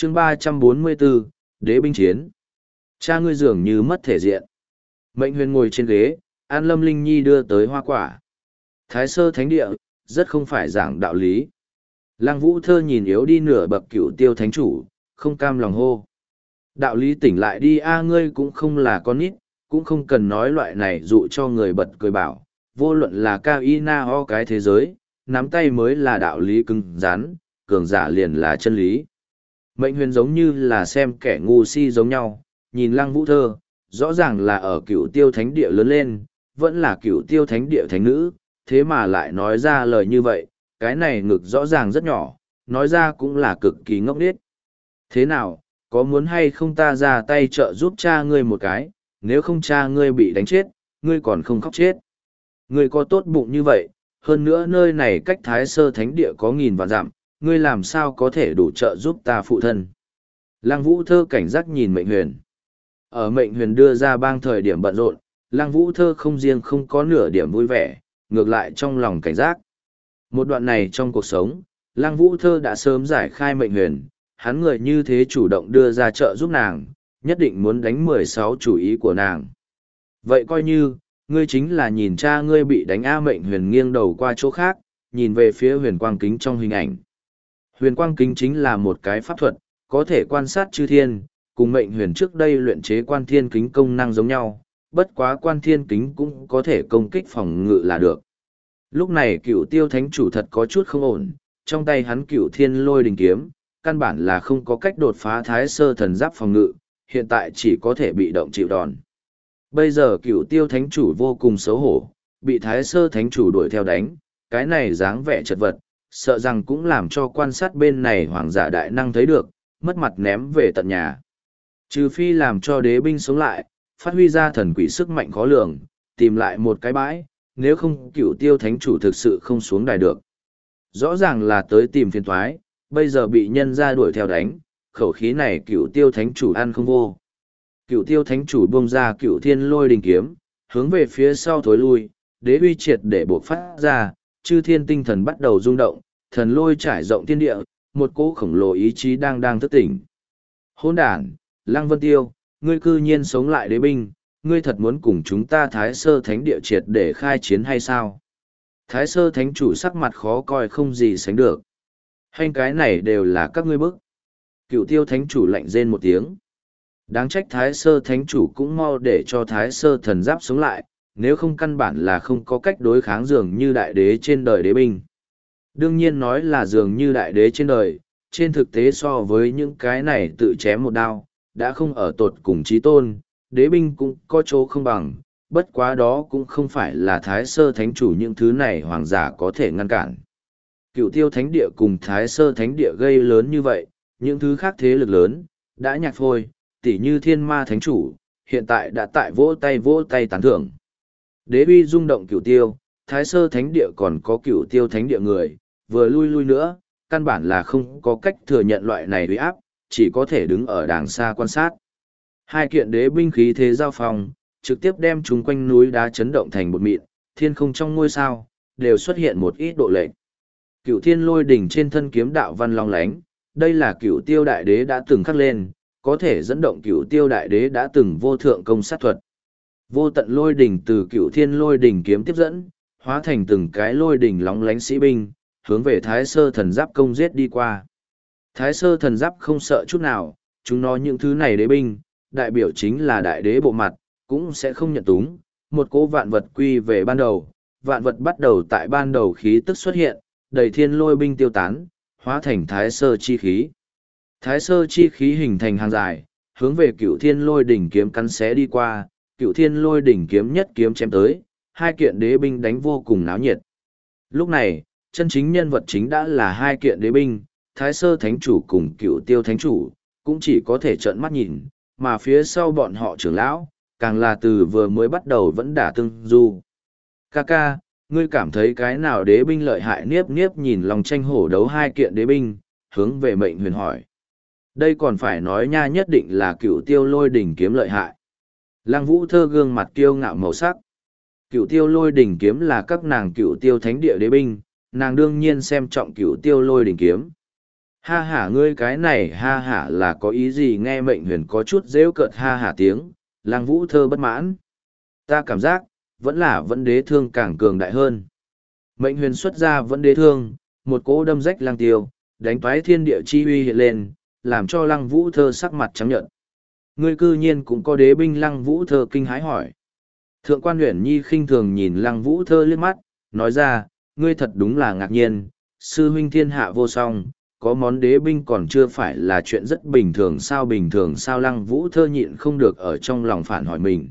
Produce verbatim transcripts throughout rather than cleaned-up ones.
chương ba trăm bốn mươi bốn, Đế binh chiến. Cha ngươi dường như mất thể diện. Mệnh huyền ngồi trên ghế, An Lâm Linh Nhi đưa tới hoa quả. Thái sơ thánh địa, rất không phải giảng đạo lý. Lăng Vũ Thơ nhìn yếu đi nửa bậc cửu tiêu thánh chủ, không cam lòng hô. Đạo lý tỉnh lại đi a ngươi cũng không là con nít, cũng không cần nói loại này dụ cho người bật cười bảo. Vô luận là cao y na ho cái thế giới, nắm tay mới là đạo lý cứng rắn, cường giả liền là chân lý. Mệnh huyền giống như là xem kẻ ngu si giống nhau, nhìn Lăng Vũ Thơ, rõ ràng là ở cửu tiêu thánh địa lớn lên, vẫn là cửu tiêu thánh địa thánh nữ, thế mà lại nói ra lời như vậy, cái này ngực rõ ràng rất nhỏ, nói ra cũng là cực kỳ ngốc nghếch. Thế nào, có muốn hay không ta ra tay trợ giúp cha ngươi một cái, nếu không cha ngươi bị đánh chết, ngươi còn không khóc chết. Ngươi có tốt bụng như vậy, hơn nữa nơi này cách Thái Sơ Thánh Địa có nghìn vạn dặm, ngươi làm sao có thể đủ trợ giúp ta phụ thân. Lăng Vũ Thơ cảnh giác nhìn Mệnh Huyền. Ở Mệnh Huyền đưa ra bang thời điểm bận rộn, Lăng Vũ Thơ không riêng không có nửa điểm vui vẻ, ngược lại trong lòng cảnh giác. Một đoạn này trong cuộc sống, Lăng Vũ Thơ đã sớm giải khai Mệnh Huyền, hắn người như thế chủ động đưa ra trợ giúp nàng, nhất định muốn đánh mười sáu chủ ý của nàng. Vậy coi như, ngươi chính là nhìn cha ngươi bị đánh A. Mệnh Huyền nghiêng đầu qua chỗ khác, nhìn về phía huyền quang kính trong hình ảnh. Huyền quang kính chính là một cái pháp thuật, có thể quan sát chư thiên, cùng Mệnh Huyền trước đây luyện chế quan thiên kính công năng giống nhau, bất quá quan thiên kính cũng có thể công kích phòng ngự là được. Lúc này cửu tiêu thánh chủ thật có chút không ổn, trong tay hắn cửu thiên lôi đình kiếm, căn bản là không có cách đột phá thái sơ thần giáp phòng ngự, hiện tại chỉ có thể bị động chịu đòn. Bây giờ cửu tiêu thánh chủ vô cùng xấu hổ, bị thái sơ thánh chủ đuổi theo đánh, cái này dáng vẻ chật vật, sợ rằng cũng làm cho quan sát bên này hoàng giả đại năng thấy được, mất mặt ném về tận nhà. Trừ phi làm cho đế binh sống lại, phát huy ra thần quỷ sức mạnh khó lường, tìm lại một cái bãi, nếu không cửu tiêu thánh chủ thực sự không xuống đài được. Rõ ràng là tới tìm phiền thoái, bây giờ bị nhân ra đuổi theo đánh, khẩu khí này cửu tiêu thánh chủ ăn không vô. Cửu tiêu thánh chủ buông ra cửu thiên lôi đình kiếm, hướng về phía sau thối lui, đế uy triệt để buộc phát ra, chư thiên tinh thần bắt đầu rung động, thần lôi trải rộng thiên địa, một cỗ khổng lồ ý chí đang đang thức tỉnh. Hôn đàn, Lăng Vân Tiêu, ngươi cư nhiên sống lại đế binh, ngươi thật muốn cùng chúng ta Thái Sơ Thánh Địa triệt để khai chiến hay sao? Thái Sơ Thánh chủ sắc mặt khó coi không gì sánh được. Hành cái này đều là các ngươi bức. Cựu tiêu Thánh chủ lạnh rên một tiếng. Đáng trách Thái Sơ Thánh chủ cũng mau để cho Thái Sơ thần giáp sống lại, nếu không căn bản là không có cách đối kháng dường như đại đế trên đời đế binh. Đương nhiên nói là dường như đại đế trên đời, trên thực tế so với những cái này tự chém một đao, đã không ở tột cùng chí tôn, đế binh cũng có chỗ không bằng, bất quá đó cũng không phải là Thái Sơ Thánh chủ những thứ này hoàng giả có thể ngăn cản. Cựu tiêu thánh địa cùng Thái Sơ Thánh địa gây lớn như vậy, những thứ khác thế lực lớn, đã nhạt phôi, tỉ như Thiên Ma Thánh chủ, hiện tại đã tại vỗ tay vỗ tay tán thưởng. Đế uy rung động cựu tiêu, Thái Sơ Thánh địa còn có cựu tiêu thánh địa người, vừa lui lui nữa, căn bản là không có cách thừa nhận loại này uy áp, chỉ có thể đứng ở đàng xa quan sát. Hai kiện đế binh khí thế giao phòng, trực tiếp đem chúng quanh núi đá chấn động thành bột mịn, thiên không trong ngôi sao, đều xuất hiện một ít độ lệch. Cửu thiên lôi đỉnh trên thân kiếm đạo văn long lánh, đây là cửu tiêu đại đế đã từng khắc lên, có thể dẫn động cửu tiêu đại đế đã từng vô thượng công sát thuật. Vô tận lôi đỉnh từ cửu thiên lôi đỉnh kiếm tiếp dẫn, hóa thành từng cái lôi đỉnh lóng lánh sĩ binh, hướng về Thái Sơ thần giáp công giết đi qua. Thái Sơ thần giáp không sợ chút nào, chúng nó những thứ này đế binh, đại biểu chính là đại đế bộ mặt, cũng sẽ không nhận túng, một cỗ vạn vật quy về ban đầu, vạn vật bắt đầu tại ban đầu khí tức xuất hiện, đầy thiên lôi binh tiêu tán, hóa thành Thái Sơ chi khí. Thái Sơ chi khí hình thành hàng dài, hướng về cửu thiên lôi đỉnh kiếm cắn xé đi qua, cửu thiên lôi đỉnh kiếm nhất kiếm chém tới, hai kiện đế binh đánh vô cùng náo nhiệt. Lúc này, chân chính nhân vật chính đã là hai kiện đế binh, Thái Sơ Thánh Chủ cùng Cựu Tiêu Thánh Chủ, cũng chỉ có thể trợn mắt nhìn, mà phía sau bọn họ trưởng lão, càng là từ vừa mới bắt đầu vẫn đả tương du. Kaka, ngươi cảm thấy cái nào đế binh lợi hại? Niếp Niếp nhìn lòng tranh hổ đấu hai kiện đế binh, hướng về Mệnh Huyền hỏi. Đây còn phải nói nha, nhất định là Cựu Tiêu Lôi đỉnh kiếm lợi hại. Lăng Vũ Thơ gương mặt kiêu ngạo màu sắc. Cựu Tiêu Lôi đỉnh kiếm là các nàng Cựu Tiêu Thánh địa đế binh, nàng đương nhiên xem trọng Cựu Tiêu Lôi đỉnh kiếm. Ha hả ngươi cái này ha hả là có ý gì? Nghe Mệnh Huyền có chút rêu cợt ha hả tiếng, Lăng Vũ Thơ bất mãn. Ta cảm giác, vẫn là vẫn đế thương càng cường đại hơn. Mệnh Huyền xuất ra vẫn đế thương, một cỗ đâm rách lang tiêu, đánh toái thiên địa chi uy hiện lên, làm cho Lăng Vũ Thơ sắc mặt trắng nhợt. Ngươi cư nhiên cũng có đế binh? Lăng Vũ Thơ kinh hãi hỏi. Thượng quan Uyển Nhi khinh thường nhìn Lăng Vũ Thơ liếc mắt, nói ra, ngươi thật đúng là ngạc nhiên, sư huynh thiên hạ vô song, có món đế binh còn chưa phải là chuyện rất bình thường sao? Bình thường sao? Lăng Vũ Thơ nhịn không được ở trong lòng phản hỏi mình.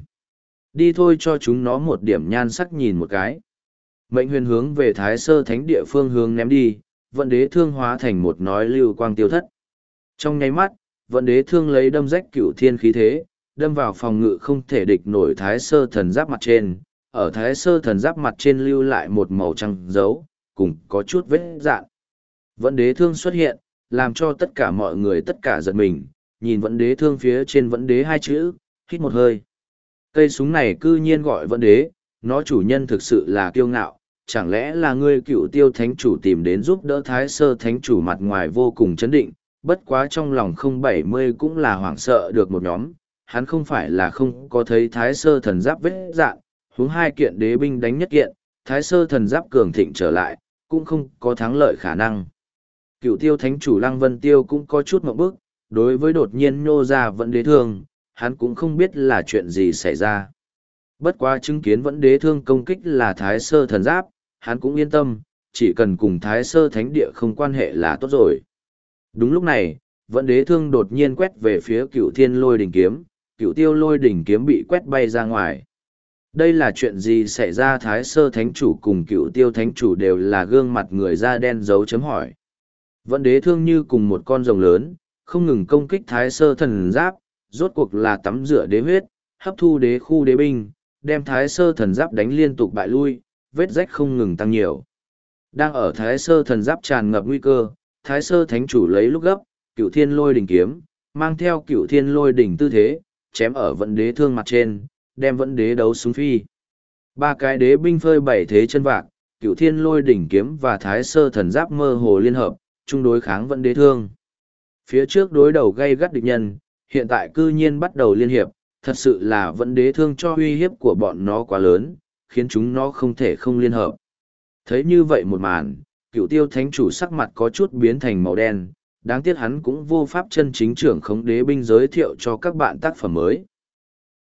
Đi thôi, cho chúng nó một điểm nhan sắc nhìn một cái. Mệnh Huyền hướng về Thái Sơ Thánh địa phương hướng ném đi, vận đế thương hóa thành một nói lưu quang tiêu thất. Trong nháy mắt, vận đế thương lấy đâm rách cửu thiên khí thế, đâm vào phòng ngự không thể địch nổi Thái Sơ thần giáp mặt trên. Ở Thái Sơ thần giáp mặt trên lưu lại một màu trắng dấu, cùng có chút vết dạn. Vận đế thương xuất hiện, làm cho tất cả mọi người tất cả giật mình, nhìn vận đế thương phía trên vận đế hai chữ, hít một hơi. Cây súng này cư nhiên gọi vận đế, nó chủ nhân thực sự là kiêu ngạo, chẳng lẽ là ngươi Cựu Tiêu thánh chủ tìm đến giúp đỡ Thái Sơ thánh chủ? Mặt ngoài vô cùng chấn định, bất quá trong lòng không bảy mươi cũng là hoảng sợ được một nhóm, hắn không phải là không có thấy Thái Sơ thần giáp vết dạn, huống hai kiện đế binh đánh nhất kiện, Thái Sơ thần giáp cường thịnh trở lại, cũng không có thắng lợi khả năng. Cựu Tiêu thánh chủ Lăng Vân Tiêu cũng có chút ngộp bức, đối với đột nhiên nhô ra vận đế thương, hắn cũng không biết là chuyện gì xảy ra. Bất quá chứng kiến vẫn đế thương công kích là Thái Sơ thần giáp, hắn cũng yên tâm, chỉ cần cùng Thái Sơ thánh địa không quan hệ là tốt rồi. Đúng lúc này, vẫn đế thương đột nhiên quét về phía Cựu Thiên Lôi Đỉnh kiếm, Cựu Tiêu Lôi Đỉnh kiếm bị quét bay ra ngoài. Đây là chuyện gì xảy ra? Thái Sơ thánh chủ cùng Cựu Tiêu thánh chủ đều là gương mặt người da đen dấu chấm hỏi. Vẫn đế thương như cùng một con rồng lớn, không ngừng công kích Thái Sơ thần giáp, rốt cuộc là tắm rửa đế huyết, hấp thu đế khu đế binh, đem Thái Sơ thần giáp đánh liên tục bại lui, vết rách không ngừng tăng nhiều. Đang ở Thái Sơ thần giáp tràn ngập nguy cơ, Thái Sơ thánh chủ lấy lúc gấp, Cựu Thiên Lôi Đỉnh kiếm, mang theo Cựu Thiên Lôi Đỉnh tư thế, chém ở vận đế thương mặt trên, đem vận đế đấu xuống phi. Ba cái đế binh phơi bảy thế chân vạc, Cựu Thiên Lôi Đỉnh kiếm và Thái Sơ thần giáp mơ hồ liên hợp, chung đối kháng vận đế thương. Phía trước đối đầu gây gắt địch nhân, hiện tại cư nhiên bắt đầu liên hiệp, thật sự là vận đế thương cho uy hiếp của bọn nó quá lớn, khiến chúng nó không thể không liên hợp. Thấy như vậy một màn, Cựu Tiêu thánh chủ sắc mặt có chút biến thành màu đen, đáng tiếc hắn cũng vô pháp chân chính trưởng khống đế binh giới thiệu cho các bạn tác phẩm mới.